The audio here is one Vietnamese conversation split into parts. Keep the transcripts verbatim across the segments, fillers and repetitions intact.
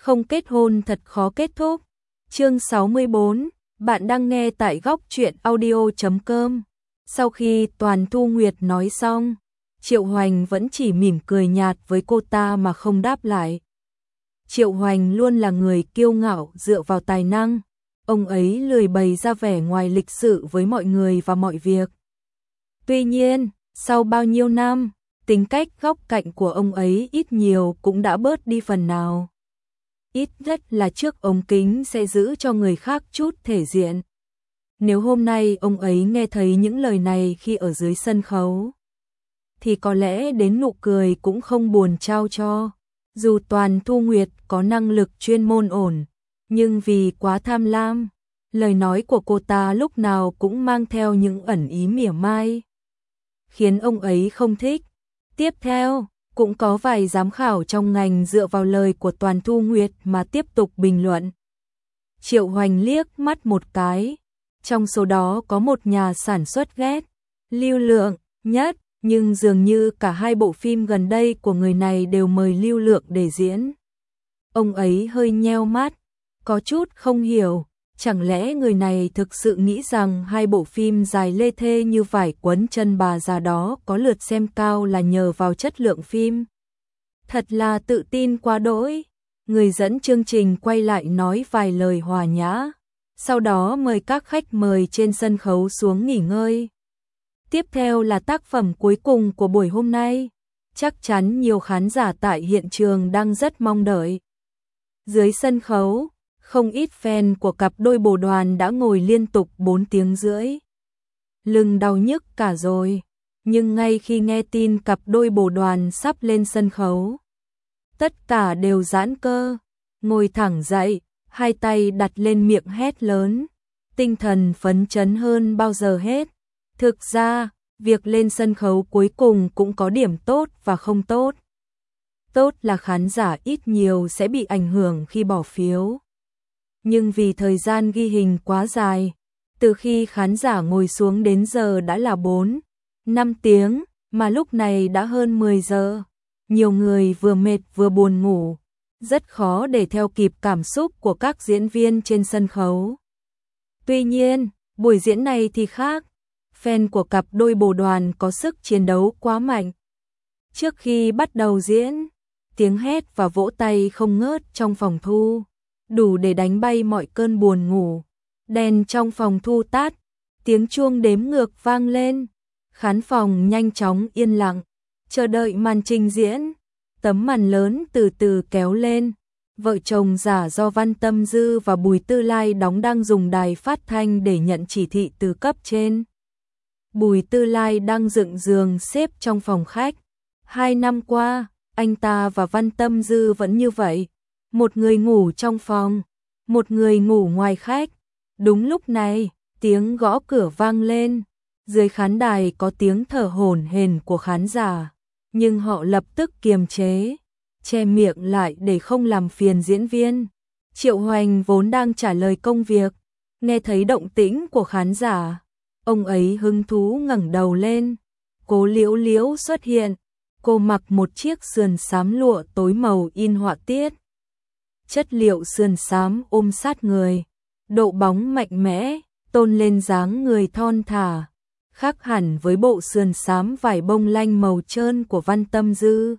Không kết hôn thật khó kết thúc. Chương sáu mươi bốn, bạn đang nghe tại góc truyện audio chấm com. Sau khi Toàn Thu Nguyệt nói xong, Triệu Hoành vẫn chỉ mỉm cười nhạt với cô ta mà không đáp lại. Triệu Hoành luôn là người kiêu ngạo dựa vào tài năng, ông ấy lười bày ra vẻ ngoài lịch sự với mọi người và mọi việc. Tuy nhiên, sau bao nhiêu năm, tính cách góc cạnh của ông ấy ít nhiều cũng đã bớt đi phần nào. Ít nhất là trước ống kính sẽ giữ cho người khác chút thể diện. Nếu hôm nay ông ấy nghe thấy những lời này khi ở dưới sân khấu, thì có lẽ đến nụ cười cũng không buồn trao cho. Dù Toàn Thu Nguyệt có năng lực chuyên môn ổn, nhưng vì quá tham lam, lời nói của cô ta lúc nào cũng mang theo những ẩn ý mỉa mai, khiến ông ấy không thích. Tiếp theo, cũng có vài giám khảo trong ngành dựa vào lời của Toàn Thu Nguyệt mà tiếp tục bình luận. Triệu Hoành liếc mắt một cái, trong số đó có một nhà sản xuất ghét Lưu Lượng nhất, nhưng dường như cả hai bộ phim gần đây của người này đều mời Lưu Lượng để diễn. Ông ấy hơi nheo mắt, có chút không hiểu, chẳng lẽ người này thực sự nghĩ rằng hai bộ phim dài lê thê như vải quấn chân bà già đó có lượt xem cao là nhờ vào chất lượng phim. Thật là tự tin quá đỗi. Người dẫn chương trình quay lại nói vài lời hòa nhã, sau đó mời các khách mời trên sân khấu xuống nghỉ ngơi. Tiếp theo là tác phẩm cuối cùng của buổi hôm nay, chắc chắn nhiều khán giả tại hiện trường đang rất mong đợi. Dưới sân khấu, không ít fan của cặp đôi bồ đoàn đã ngồi liên tục bốn tiếng rưỡi. Lưng đau nhức cả rồi, nhưng ngay khi nghe tin cặp đôi bồ đoàn sắp lên sân khấu, tất cả đều giãn cơ, ngồi thẳng dậy, hai tay đặt lên miệng hét lớn, tinh thần phấn chấn hơn bao giờ hết. Thực ra, việc lên sân khấu cuối cùng cũng có điểm tốt và không tốt. Tốt là khán giả ít nhiều sẽ bị ảnh hưởng khi bỏ phiếu. Nhưng vì thời gian ghi hình quá dài, từ khi khán giả ngồi xuống đến giờ đã là bốn, năm tiếng, mà lúc này đã hơn mười giờ. Nhiều người vừa mệt vừa buồn ngủ, rất khó để theo kịp cảm xúc của các diễn viên trên sân khấu. Tuy nhiên, buổi diễn này thì khác. Fan của cặp đôi bồ đoàn có sức chiến đấu quá mạnh. Trước khi bắt đầu diễn, tiếng hét và vỗ tay không ngớt trong phòng thu, đủ để đánh bay mọi cơn buồn ngủ. Đèn trong phòng thu tắt, tiếng chuông đếm ngược vang lên, khán phòng nhanh chóng yên lặng, chờ đợi màn trình diễn. Tấm màn lớn từ từ kéo lên, vợ chồng giả do Văn Tâm Dư và Bùi Tư Lai đóng đang dùng đài phát thanh để nhận chỉ thị từ cấp trên. Bùi Tư Lai đang dựng giường xếp trong phòng khách. Hai năm qua, anh ta và Văn Tâm Dư vẫn như vậy. Một người ngủ trong phòng, một người ngủ ngoài khách. Đúng lúc này, tiếng gõ cửa vang lên. Dưới khán đài có tiếng thở hổn hển của khán giả, nhưng họ lập tức kiềm chế, che miệng lại để không làm phiền diễn viên. Triệu Hoành vốn đang trả lời công việc, nghe thấy động tĩnh của khán giả, ông ấy hứng thú ngẩng đầu lên. Cố Liễu Liễu xuất hiện, cô mặc một chiếc sườn xám lụa tối màu in họa tiết. Chất liệu sườn xám ôm sát người, độ bóng mạnh mẽ, tôn lên dáng người thon thả, khác hẳn với bộ sườn xám vải bông lanh màu trơn của Văn Tâm Dư.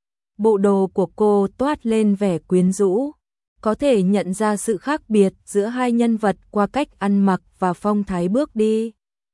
Bộ đồ của cô toát lên vẻ quyến rũ, có thể nhận ra sự khác biệt giữa hai nhân vật qua cách ăn mặc và phong thái bước đi.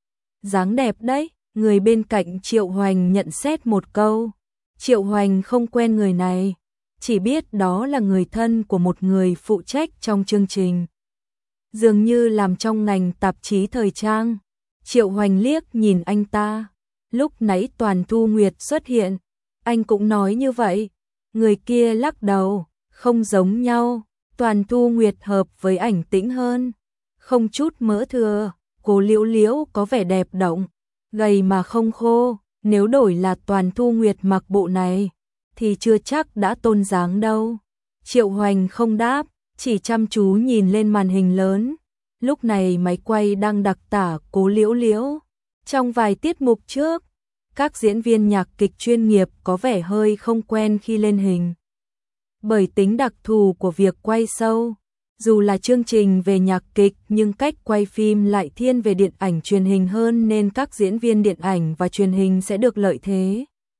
Dáng đẹp đấy, người bên cạnh Triệu Hoành nhận xét một câu. Triệu Hoành không quen người này, chỉ biết đó là người thân của một người phụ trách trong chương trình, dường như làm trong ngành tạp chí thời trang. Triệu Hoành liếc nhìn anh ta, lúc nãy Toàn Thu Nguyệt xuất hiện, anh cũng nói như vậy. Người kia lắc đầu, không giống nhau, Toàn Thu Nguyệt hợp với Ảnh Tĩnh hơn, không chút mỡ thừa. Cố Liễu Liễu có vẻ đẹp động, gầy mà không khô, nếu đổi là Toàn Thu Nguyệt mặc bộ này, thì chưa chắc đã tôn dáng đâu. Triệu Hoành không đáp, chỉ chăm chú nhìn lên màn hình lớn. Lúc này máy quay đang đặc tả Cố Liễu Liễu. Trong vài tiết mục trước, các diễn viên nhạc kịch chuyên nghiệp có vẻ hơi không quen khi lên hình. Bởi tính đặc thù của việc quay show, dù là chương trình về nhạc kịch nhưng cách quay phim lại thiên về điện ảnh truyền hình hơn nên các diễn viên điện ảnh và truyền hình sẽ được lợi thế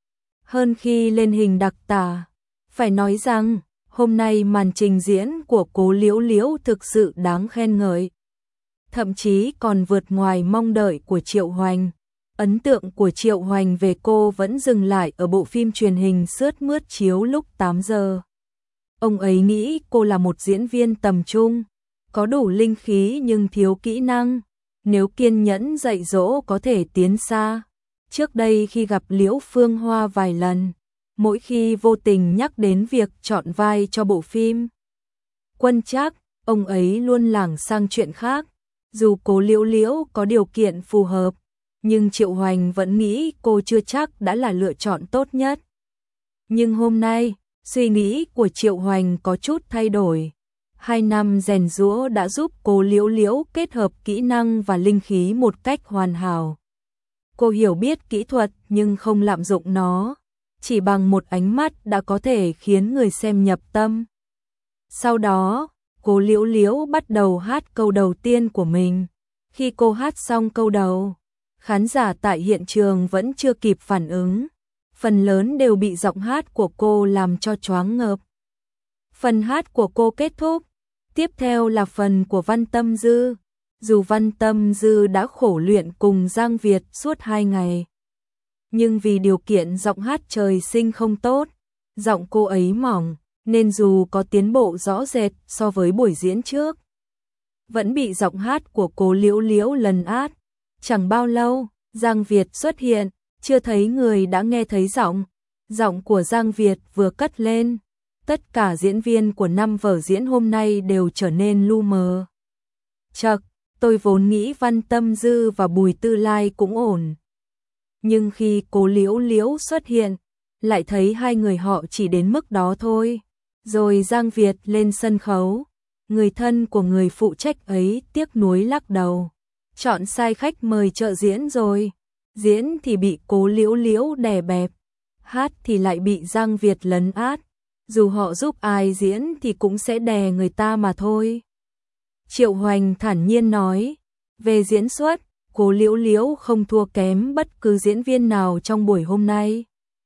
hơn khi lên hình đặc tả. Phải nói rằng, hôm nay màn trình diễn của Cố Liễu Liễu thực sự đáng khen ngợi. Thậm chí còn vượt ngoài mong đợi của Triệu Hoành. Ấn tượng của Triệu Hoành về cô vẫn dừng lại ở bộ phim truyền hình sướt mướt chiếu lúc tám giờ. Ông ấy nghĩ cô là một diễn viên tầm trung, có đủ linh khí nhưng thiếu kỹ năng. Nếu kiên nhẫn dạy dỗ có thể tiến xa. Trước đây khi gặp Liễu Phương Hoa vài lần, mỗi khi vô tình nhắc đến việc chọn vai cho bộ phim Quân Trác, ông ấy luôn lảng sang chuyện khác. Dù Cố Liễu Liễu có điều kiện phù hợp, nhưng Triệu Hoành vẫn nghĩ cô chưa chắc đã là lựa chọn tốt nhất. Nhưng hôm nay, suy nghĩ của Triệu Hoành có chút thay đổi. Hai năm rèn giũa đã giúp Cố Liễu Liễu kết hợp kỹ năng và linh khí một cách hoàn hảo. Cô hiểu biết kỹ thuật nhưng không lạm dụng nó, chỉ bằng một ánh mắt đã có thể khiến người xem nhập tâm. Sau đó, Cố Liễu Liễu bắt đầu hát câu đầu tiên của mình. Khi cô hát xong câu đầu, khán giả tại hiện trường vẫn chưa kịp phản ứng. Phần lớn đều bị giọng hát của cô làm cho choáng ngợp. Phần hát của cô kết thúc, tiếp theo là phần của Văn Tâm Dư. Dù Văn Tâm Dư đã khổ luyện cùng Giang Việt suốt hai ngày, nhưng vì điều kiện giọng hát trời sinh không tốt, giọng cô ấy mỏng, nên dù có tiến bộ rõ rệt so với buổi diễn trước, vẫn bị giọng hát của Cố Liễu Liễu lấn át. Chẳng bao lâu, Giang Việt xuất hiện, chưa thấy người đã nghe thấy giọng. Giọng của Giang Việt vừa cất lên, tất cả diễn viên của năm vở diễn hôm nay đều trở nên lu mờ. Chậc, tôi vốn nghĩ Văn Tâm Dư và Bùi Tư Lai cũng ổn. Nhưng khi Cố Liễu Liễu xuất hiện, lại thấy hai người họ chỉ đến mức đó thôi. Rồi Giang Việt lên sân khấu, người thân của người phụ trách ấy tiếc nuối lắc đầu. Chọn sai khách mời trợ diễn rồi. Diễn thì bị Cố Liễu Liễu đè bẹp, hát thì lại bị Giang Việt lấn át. Dù họ giúp ai diễn thì cũng sẽ đè người ta mà thôi. Triệu Hoành thản nhiên nói, về diễn xuất, Cố Liễu Liễu không thua kém bất cứ diễn viên nào trong buổi hôm nay.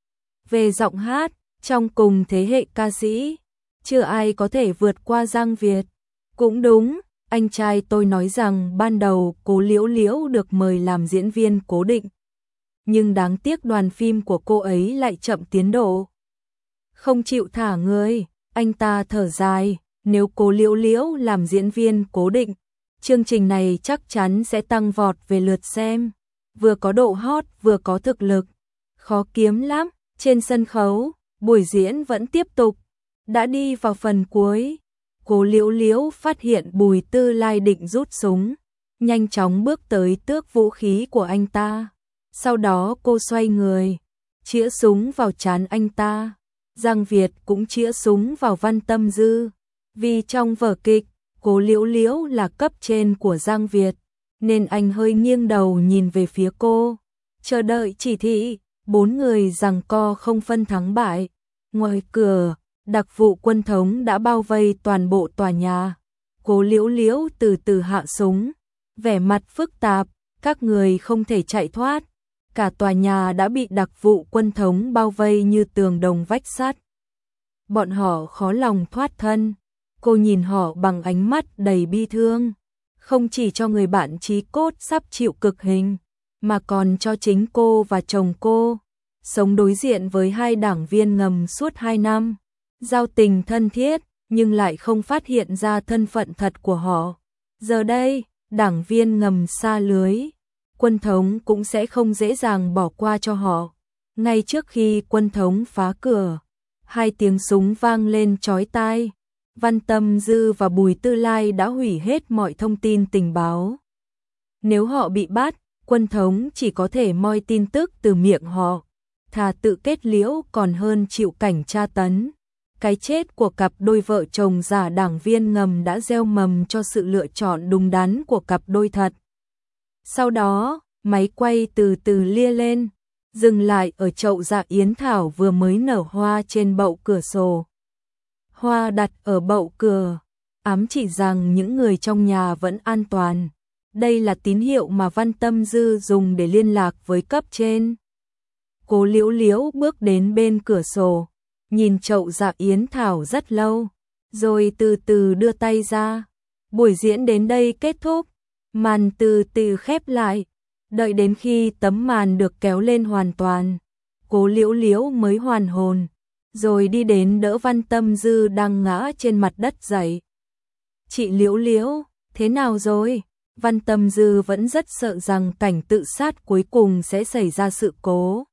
Về giọng hát, trong cùng thế hệ ca sĩ, chưa ai có thể vượt qua Giang Việt. Cũng đúng, anh trai tôi nói rằng ban đầu Cố Liễu Liễu được mời làm diễn viên cố định. Nhưng đáng tiếc đoàn phim của cô ấy lại chậm tiến độ. Không chịu thả người, anh ta thở dài, nếu Cố Liễu Liễu làm diễn viên cố định, chương trình này chắc chắn sẽ tăng vọt về lượt xem. Vừa có độ hot vừa có thực lực, khó kiếm lắm. Trên sân khấu, buổi diễn vẫn tiếp tục. Đã đi vào phần cuối, Cố Liễu Liễu phát hiện Bùi Tư Lai định rút súng, nhanh chóng bước tới tước vũ khí của anh ta. Sau đó cô xoay người, chĩa súng vào trán anh ta. Giang Việt cũng chĩa súng vào Văn Tâm Dư. Vì trong vở kịch, Cố Liễu Liễu là cấp trên của Giang Việt, nên anh hơi nghiêng đầu nhìn về phía cô, chờ đợi chỉ thị. Bốn người giằng co không phân thắng bại. Ngoài cửa, đặc vụ quân thống đã bao vây toàn bộ tòa nhà. Cố Liễu Liễu từ từ hạ súng, vẻ mặt phức tạp, các người không thể chạy thoát. Cả tòa nhà đã bị đặc vụ quân thống bao vây như tường đồng vách sắt. Bọn họ khó lòng thoát thân. Cô nhìn họ bằng ánh mắt đầy bi thương, không chỉ cho người bạn chí cốt sắp chịu cực hình, mà còn cho chính cô và chồng cô, sống đối diện với hai đảng viên ngầm suốt hai năm, giao tình thân thiết, nhưng lại không phát hiện ra thân phận thật của họ. Giờ đây, đảng viên ngầm xa lưới, quân thống cũng sẽ không dễ dàng bỏ qua cho họ. Ngay trước khi quân thống phá cửa, hai tiếng súng vang lên chói tai. Văn Tâm Dư và Bùi Tư Lai đã hủy hết mọi thông tin tình báo. Nếu họ bị bắt, quân thống chỉ có thể moi tin tức từ miệng họ, thà tự kết liễu còn hơn chịu cảnh tra tấn. Cái chết của cặp đôi vợ chồng giả đảng viên ngầm đã gieo mầm cho sự lựa chọn đúng đắn của cặp đôi thật. Sau đó, máy quay từ từ lia lên, dừng lại ở chậu dạ yến thảo vừa mới nở hoa trên bậu cửa sổ. hoa đặt ở bậu cửa, ám chỉ rằng những người trong nhà vẫn an toàn. Đây là tín hiệu mà Văn Tâm Dư dùng để liên lạc với cấp trên. Cố Liễu Liễu bước đến bên cửa sổ, nhìn chậu dạ yến thảo rất lâu, rồi từ từ đưa tay ra. Buổi diễn đến đây kết thúc, màn từ từ khép lại, đợi đến khi tấm màn được kéo lên hoàn toàn, Cố Liễu Liễu mới hoàn hồn, rồi đi đến đỡ Văn Tâm Dư đang ngã trên mặt đất dậy. Chị Liễu Liễu, thế nào rồi? Văn Tâm Dư vẫn rất sợ rằng cảnh tự sát cuối cùng sẽ xảy ra sự cố.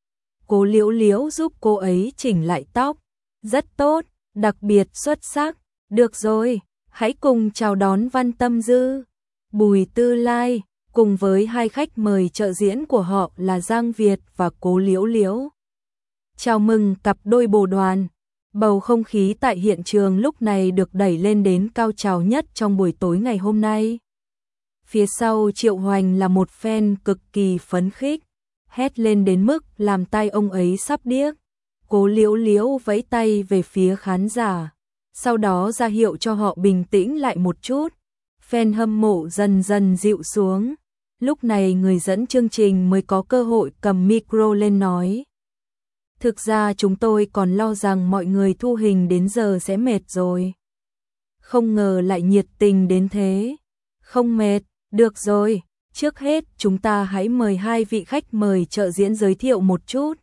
Cố Liễu Liễu giúp cô ấy chỉnh lại tóc. Rất tốt, đặc biệt xuất sắc. Được rồi, hãy cùng chào đón Văn Tâm Dư, Bùi Tư Lai, cùng với hai khách mời trợ diễn của họ là Giang Việt và Cố Liễu Liễu. Chào mừng cặp đôi bồ đoàn. Bầu không khí tại hiện trường lúc này được đẩy lên đến cao trào nhất trong buổi tối ngày hôm nay. Phía sau Triệu Hoành là một fan cực kỳ phấn khích, hét lên đến mức làm tai ông ấy sắp điếc. Cố Liễu Liễu vẫy tay về phía khán giả, sau đó ra hiệu cho họ bình tĩnh lại một chút. Fan hâm mộ dần dần dịu xuống. Lúc này người dẫn chương trình mới có cơ hội cầm micro lên nói. Thực ra chúng tôi còn lo rằng mọi người thu hình đến giờ sẽ mệt rồi. Không ngờ lại nhiệt tình đến thế. Không mệt, được rồi, trước hết chúng ta hãy mời hai vị khách mời trợ diễn giới thiệu một chút.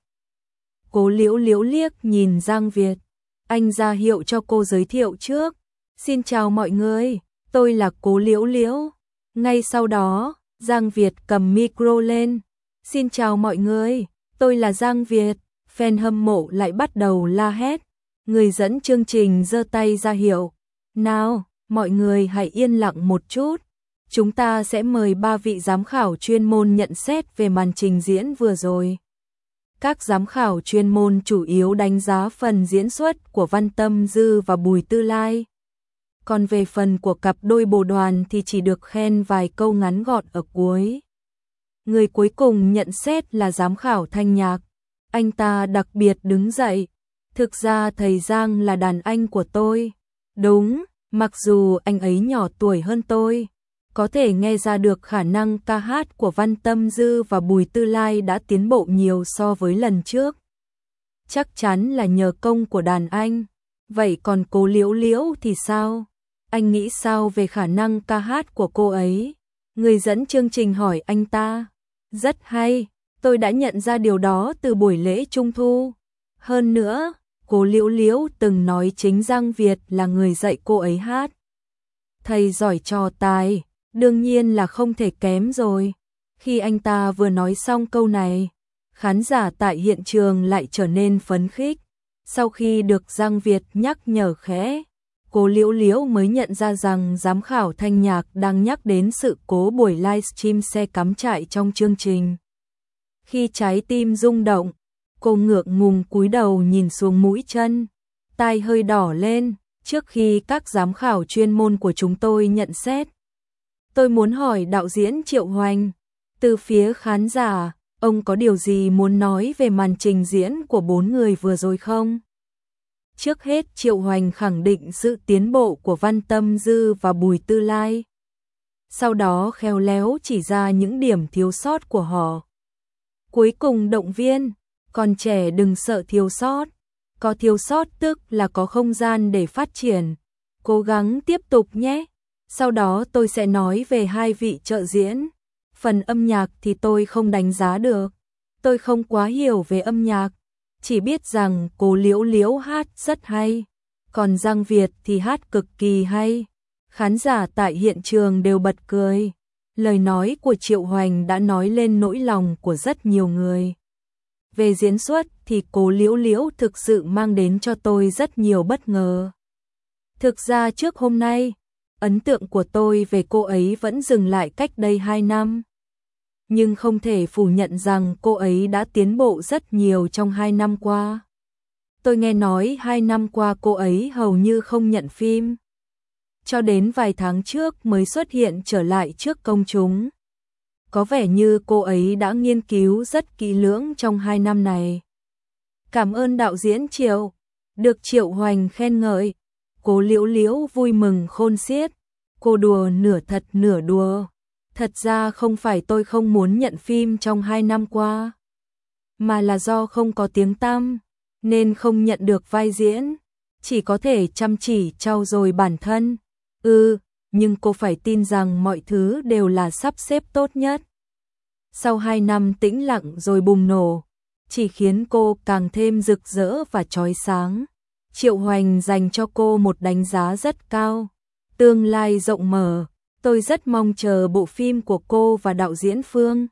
Cố Liễu Liễu liếc nhìn Giang Việt, anh ra hiệu cho cô giới thiệu trước. Xin chào mọi người, tôi là Cố Liễu Liễu. Ngay sau đó, Giang Việt cầm micro lên. Xin chào mọi người, tôi là Giang Việt. Fan hâm mộ lại bắt đầu la hét. Người dẫn chương trình giơ tay ra hiệu. Nào, mọi người hãy yên lặng một chút. Chúng ta sẽ mời ba vị giám khảo chuyên môn nhận xét về màn trình diễn vừa rồi. Các giám khảo chuyên môn chủ yếu đánh giá phần diễn xuất của Văn Tâm Dư và Bùi Tư Lai. Còn về phần của cặp đôi bồ đoàn thì chỉ được khen vài câu ngắn gọn ở cuối. Người cuối cùng nhận xét là giám khảo Thanh Nhạc. Anh ta đặc biệt đứng dậy. Thực ra thầy Giang là đàn anh của tôi. Đúng, mặc dù anh ấy nhỏ tuổi hơn tôi, có thể nghe ra được khả năng ca hát của Văn Tâm Dư và Bùi Tư Lai đã tiến bộ nhiều so với lần trước. Chắc chắn là nhờ công của đàn anh. Vậy còn Cố Liễu Liễu thì sao? Anh nghĩ sao về khả năng ca hát của cô ấy? Người dẫn chương trình hỏi anh ta. Rất hay, tôi đã nhận ra điều đó từ buổi lễ Trung Thu. Hơn nữa, Cố Liễu Liễu từng nói chính Giang Việt là người dạy cô ấy hát. Thầy giỏi trò tài, đương nhiên là không thể kém rồi. Khi anh ta vừa nói xong câu này, khán giả tại hiện trường lại trở nên phấn khích. Sau khi được Giang Việt nhắc nhở khẽ, Cố Liễu Liễu mới nhận ra rằng giám khảo Thanh Nhạc đang nhắc đến sự cố buổi livestream xe cắm trại trong chương trình. Khi trái tim rung động, cô ngượng ngùng cúi đầu nhìn xuống mũi chân, tai hơi đỏ lên. Trước khi các giám khảo chuyên môn của chúng tôi nhận xét, tôi muốn hỏi đạo diễn Triệu Hoành, từ phía khán giả, ông có điều gì muốn nói về màn trình diễn của bốn người vừa rồi không? Trước hết Triệu Hoành khẳng định sự tiến bộ của Văn Tâm Dư và Bùi Tư Lai. Sau đó khéo léo chỉ ra những điểm thiếu sót của họ. Cuối cùng động viên, còn trẻ đừng sợ thiếu sót. Có thiếu sót tức là có không gian để phát triển. Cố gắng tiếp tục nhé. Sau đó tôi sẽ nói về hai vị trợ diễn. Phần âm nhạc thì tôi không đánh giá được. Tôi không quá hiểu về âm nhạc. Chỉ biết rằng Cố Liễu Liễu hát rất hay. Còn Giang Việt thì hát cực kỳ hay. Khán giả tại hiện trường đều bật cười. Lời nói của Triệu Hoành đã nói lên nỗi lòng của rất nhiều người. Về diễn xuất thì Cố Liễu Liễu thực sự mang đến cho tôi rất nhiều bất ngờ. Thực ra trước hôm nay, ấn tượng của tôi về cô ấy vẫn dừng lại cách đây hai năm. Nhưng không thể phủ nhận rằng cô ấy đã tiến bộ rất nhiều trong hai năm qua. Tôi nghe nói hai năm qua cô ấy hầu như không nhận phim. Cho đến vài tháng trước mới xuất hiện trở lại trước công chúng. Có vẻ như cô ấy đã nghiên cứu rất kỹ lưỡng trong hai năm này. Cảm ơn đạo diễn Triệu. Được Triệu Hoành khen ngợi, Cố Liễu Liễu vui mừng khôn xiết, cô đùa nửa thật nửa đùa. Thật ra không phải tôi không muốn nhận phim trong hai năm qua, mà là do không có tiếng tăm, nên không nhận được vai diễn, chỉ có thể chăm chỉ trau dồi bản thân. Ừ, nhưng cô phải tin rằng mọi thứ đều là sắp xếp tốt nhất. Sau hai năm tĩnh lặng rồi bùng nổ, chỉ khiến cô càng thêm rực rỡ và chói sáng. Triệu Hoành dành cho cô một đánh giá rất cao. Tương lai rộng mở, tôi rất mong chờ bộ phim của cô và đạo diễn Phương.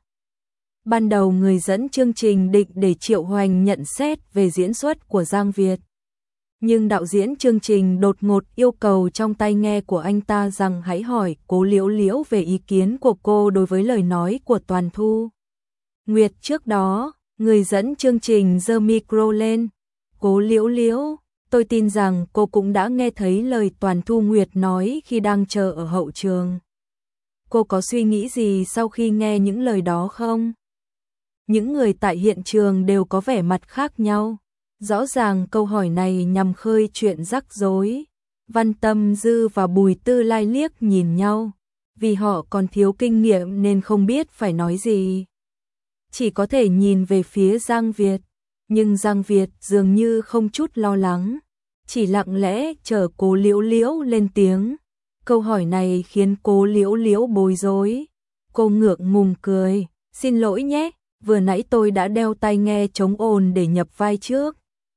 Ban đầu người dẫn chương trình định để Triệu Hoành nhận xét về diễn xuất của Giang Việt. Nhưng đạo diễn chương trình đột ngột yêu cầu trong tai nghe của anh ta rằng hãy hỏi Cố Liễu Liễu về ý kiến của cô đối với lời nói của Toàn Thu Nguyệt trước đó. Người dẫn chương trình giơ micro lên. Cố Liễu Liễu, tôi tin rằng cô cũng đã nghe thấy lời Toàn Thu Nguyệt nói khi đang chờ ở hậu trường. Cô có suy nghĩ gì sau khi nghe những lời đó không? Những người tại hiện trường đều có vẻ mặt khác nhau. Rõ ràng câu hỏi này nhằm khơi chuyện rắc rối. Văn Tâm Dư và Bùi Tư Lai liếc nhìn nhau. Vì họ còn thiếu kinh nghiệm nên không biết phải nói gì. Chỉ có thể nhìn về phía Giang Việt. Nhưng Giang Việt dường như không chút lo lắng. Chỉ lặng lẽ chờ Cố Liễu Liễu lên tiếng. Câu hỏi này khiến Cố Liễu Liễu bối rối. Cô ngượng ngùng cười. Xin lỗi nhé, vừa nãy tôi đã đeo tai nghe chống ồn để nhập vai trước,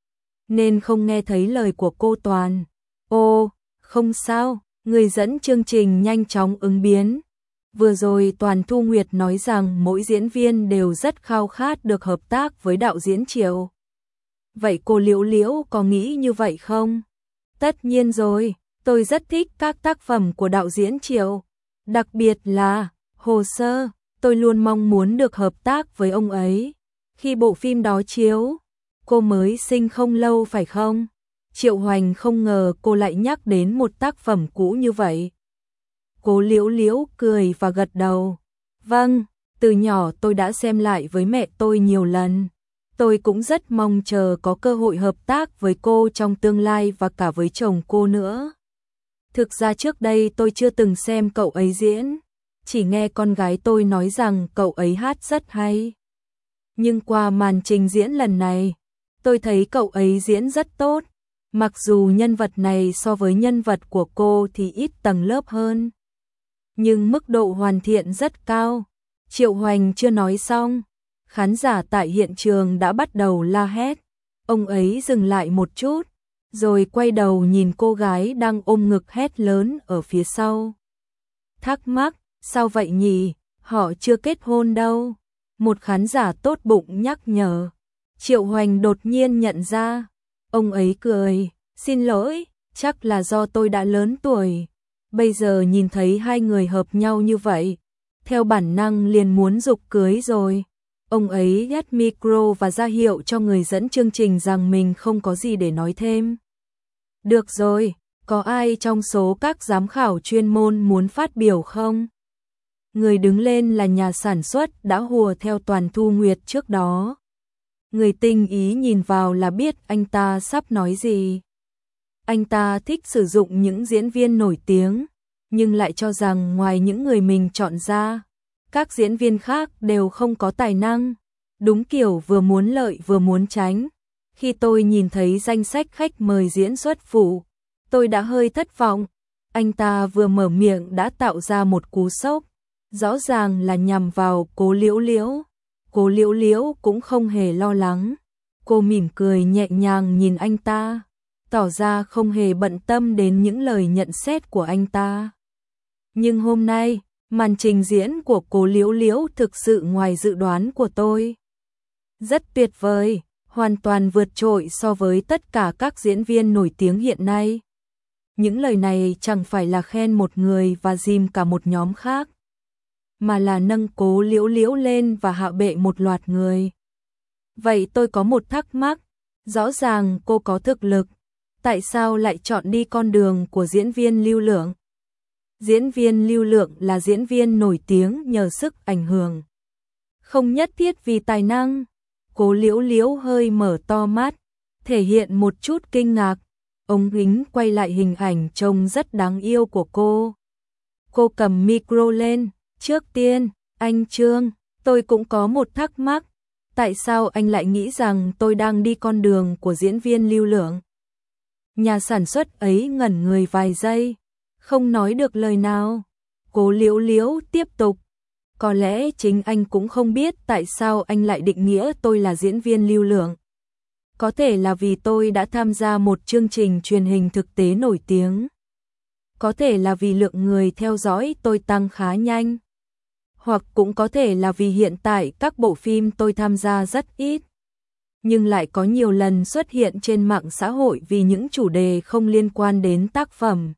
nên không nghe thấy lời của cô Toàn. Ô, không sao, người dẫn chương trình nhanh chóng ứng biến. Vừa rồi Toàn Thu Nguyệt nói rằng mỗi diễn viên đều rất khao khát được hợp tác với đạo diễn Triệu. Vậy cô Liễu Liễu có nghĩ như vậy không? Tất nhiên rồi, tôi rất thích các tác phẩm của đạo diễn Triệu. Đặc biệt là Hồ Sơ, tôi luôn mong muốn được hợp tác với ông ấy. Khi bộ phim đó chiếu, cô mới sinh không lâu phải không? Triệu Hoành không ngờ cô lại nhắc đến một tác phẩm cũ như vậy. Cố Liễu Liễu cười và gật đầu. Vâng, từ nhỏ tôi đã xem lại với mẹ tôi nhiều lần. Tôi cũng rất mong chờ có cơ hội hợp tác với cô trong tương lai và cả với chồng cô nữa. Thực ra trước đây tôi chưa từng xem cậu ấy diễn, chỉ nghe con gái tôi nói rằng cậu ấy hát rất hay. Nhưng qua màn trình diễn lần này, tôi thấy cậu ấy diễn rất tốt, mặc dù nhân vật này so với nhân vật của cô thì ít tầng lớp hơn. Nhưng mức độ hoàn thiện rất cao. Triệu Hoành chưa nói xong, khán giả tại hiện trường đã bắt đầu la hét. Ông ấy dừng lại một chút, rồi quay đầu nhìn cô gái đang ôm ngực hét lớn ở phía sau. Thắc mắc, sao vậy nhỉ? Họ chưa kết hôn đâu. Một khán giả tốt bụng nhắc nhở. Triệu Hoành đột nhiên nhận ra. Ông ấy cười, xin lỗi, chắc là do tôi đã lớn tuổi. Bây giờ nhìn thấy hai người hợp nhau như vậy, theo bản năng liền muốn giục cưới rồi. Ông ấy ghét micro và ra hiệu cho người dẫn chương trình rằng mình không có gì để nói thêm. Được rồi, có ai trong số các giám khảo chuyên môn muốn phát biểu không? Người đứng lên là nhà sản xuất đã hùa theo Toàn Thu Nguyệt trước đó. Người tinh ý nhìn vào là biết anh ta sắp nói gì. Anh ta thích sử dụng những diễn viên nổi tiếng, nhưng lại cho rằng ngoài những người mình chọn ra, các diễn viên khác đều không có tài năng. Đúng kiểu vừa muốn lợi vừa muốn tránh. Khi tôi nhìn thấy danh sách khách mời diễn xuất phụ, tôi đã hơi thất vọng. Anh ta vừa mở miệng đã tạo ra một cú sốc, rõ ràng là nhằm vào Cố Liễu Liễu. Cố Liễu Liễu cũng không hề lo lắng. Cô mỉm cười nhẹ nhàng nhìn anh ta, tỏ ra không hề bận tâm đến những lời nhận xét của anh ta. Nhưng hôm nay, màn trình diễn của Cố Liễu Liễu thực sự ngoài dự đoán của tôi. Rất tuyệt vời, hoàn toàn vượt trội so với tất cả các diễn viên nổi tiếng hiện nay. Những lời này chẳng phải là khen một người và dìm cả một nhóm khác, mà là nâng Cố Liễu Liễu lên và hạ bệ một loạt người. Vậy tôi có một thắc mắc, rõ ràng cô có thực lực, tại sao lại chọn đi con đường của diễn viên lưu lượng? Diễn viên lưu lượng là diễn viên nổi tiếng nhờ sức ảnh hưởng, không nhất thiết vì tài năng. Cố Liễu Liễu hơi mở to mắt, thể hiện một chút kinh ngạc. ống kính quay lại hình ảnh trông rất đáng yêu của cô. Cô cầm micro lên, trước tiên, anh Trương, tôi cũng có một thắc mắc, tại sao anh lại nghĩ rằng tôi đang đi con đường của diễn viên lưu lượng? Nhà sản xuất ấy ngẩn người vài giây, không nói được lời nào. Cố Liễu Liễu tiếp tục, có lẽ chính anh cũng không biết tại sao anh lại định nghĩa tôi là diễn viên lưu lượng. Có thể là vì tôi đã tham gia một chương trình truyền hình thực tế nổi tiếng. Có thể là vì lượng người theo dõi tôi tăng khá nhanh. Hoặc cũng có thể là vì hiện tại các bộ phim tôi tham gia rất ít. Nhưng lại có nhiều lần xuất hiện trên mạng xã hội vì những chủ đề không liên quan đến tác phẩm.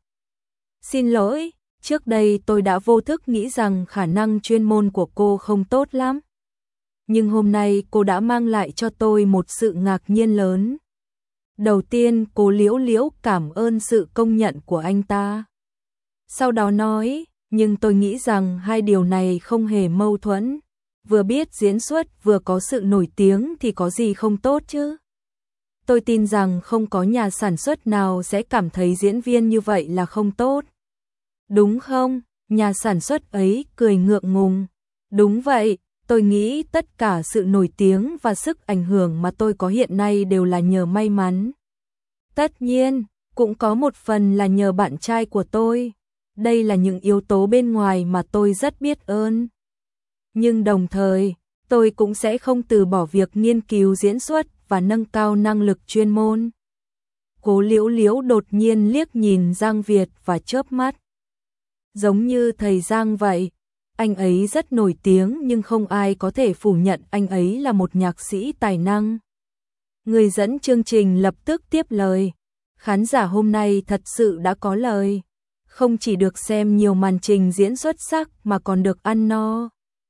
Xin lỗi, trước đây tôi đã vô thức nghĩ rằng khả năng chuyên môn của cô không tốt lắm. Nhưng hôm nay cô đã mang lại cho tôi một sự ngạc nhiên lớn. Đầu tiên, Cố Liễu Liễu cảm ơn sự công nhận của anh ta. Sau đó nói, nhưng tôi nghĩ rằng hai điều này không hề mâu thuẫn. Vừa biết diễn xuất vừa có sự nổi tiếng thì có gì không tốt chứ. Tôi tin rằng không có nhà sản xuất nào sẽ cảm thấy diễn viên như vậy là không tốt. Đúng không? Nhà sản xuất ấy cười ngượng ngùng. Đúng vậy, tôi nghĩ tất cả sự nổi tiếng và sức ảnh hưởng mà tôi có hiện nay đều là nhờ may mắn. Tất nhiên, cũng có một phần là nhờ bạn trai của tôi. Đây là những yếu tố bên ngoài mà tôi rất biết ơn. Nhưng đồng thời, tôi cũng sẽ không từ bỏ việc nghiên cứu diễn xuất và nâng cao năng lực chuyên môn. Cố Liễu Liễu đột nhiên liếc nhìn Giang Việt và chớp mắt. Giống như thầy Giang vậy, anh ấy rất nổi tiếng nhưng không ai có thể phủ nhận anh ấy là một nhạc sĩ tài năng. Người dẫn chương trình lập tức tiếp lời. Khán giả hôm nay thật sự đã có lời. Không chỉ được xem nhiều màn trình diễn xuất sắc mà còn được ăn no.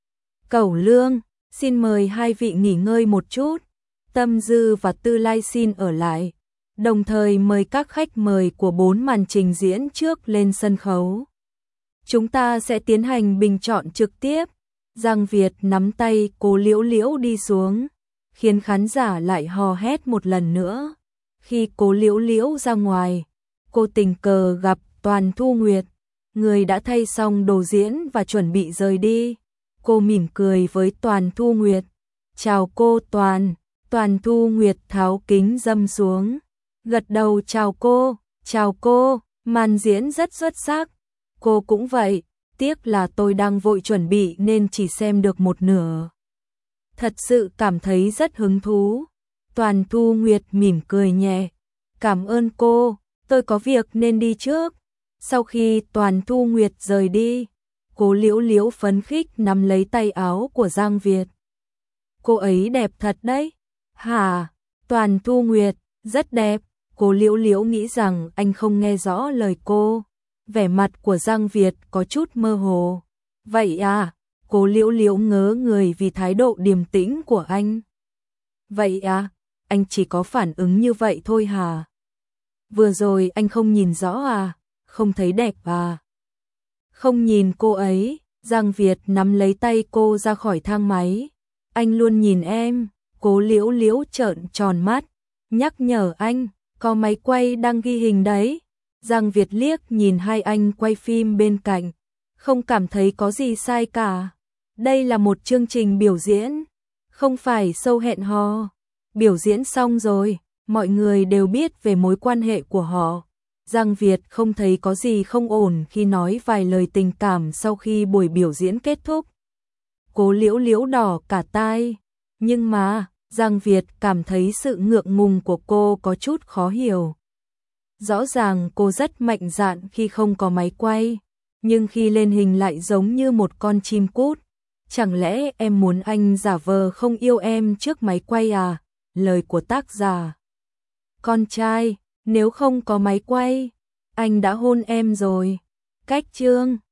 Cẩu Lương, xin mời hai vị nghỉ ngơi một chút. Tâm Dư và Tư Lai xin ở lại. Đồng thời mời các khách mời của bốn màn trình diễn trước lên sân khấu. Chúng ta sẽ tiến hành bình chọn trực tiếp. Giang Việt nắm tay Cố Liễu Liễu đi xuống, khiến khán giả lại hò hét một lần nữa. Khi Cố Liễu Liễu ra ngoài, cô tình cờ gặp Toàn Thu Nguyệt, người đã thay xong đồ diễn và chuẩn bị rời đi. Cô mỉm cười với Toàn Thu Nguyệt. Chào cô Toàn. Toàn Thu Nguyệt tháo kính dâm xuống, gật đầu chào cô, chào cô, màn diễn rất xuất sắc. Cô cũng vậy, tiếc là tôi đang vội chuẩn bị nên chỉ xem được một nửa. Thật sự cảm thấy rất hứng thú. Toàn Thu Nguyệt mỉm cười nhẹ. Cảm ơn cô, tôi có việc nên đi trước. Sau khi Toàn Thu Nguyệt rời đi, Cố Liễu Liễu phấn khích nắm lấy tay áo của Giang Việt. Cô ấy đẹp thật đấy. Hả? Toàn Thu Nguyệt, rất đẹp. Cố Liễu Liễu nghĩ rằng anh không nghe rõ lời cô. Vẻ mặt của Giang Việt có chút mơ hồ. Vậy à? Cố Liễu Liễu ngớ người vì thái độ điềm tĩnh của anh. Vậy à? Anh chỉ có phản ứng như vậy thôi hả? Vừa rồi anh không nhìn rõ à? Không thấy đẹp à? Không nhìn cô ấy. Giang Việt nắm lấy tay cô ra khỏi thang máy. Anh luôn nhìn em. Cố Liễu Liễu trợn tròn mắt, nhắc nhở anh, có máy quay đang ghi hình đấy. Giang Việt liếc nhìn hai anh quay phim bên cạnh, không cảm thấy có gì sai cả. Đây là một chương trình biểu diễn, không phải show hẹn hò. Biểu diễn xong rồi, mọi người đều biết về mối quan hệ của họ. Giang Việt không thấy có gì không ổn khi nói vài lời tình cảm sau khi buổi biểu diễn kết thúc. Cố Liễu Liễu đỏ cả tai, nhưng mà Giang Việt cảm thấy sự ngượng ngùng của cô có chút khó hiểu. Rõ ràng cô rất mạnh dạn khi không có máy quay, nhưng khi lên hình lại giống như một con chim cút. Chẳng lẽ em muốn anh giả vờ không yêu em trước máy quay à? Lời của tác giả. Con trai, nếu không có máy quay, anh đã hôn em rồi. Cách chương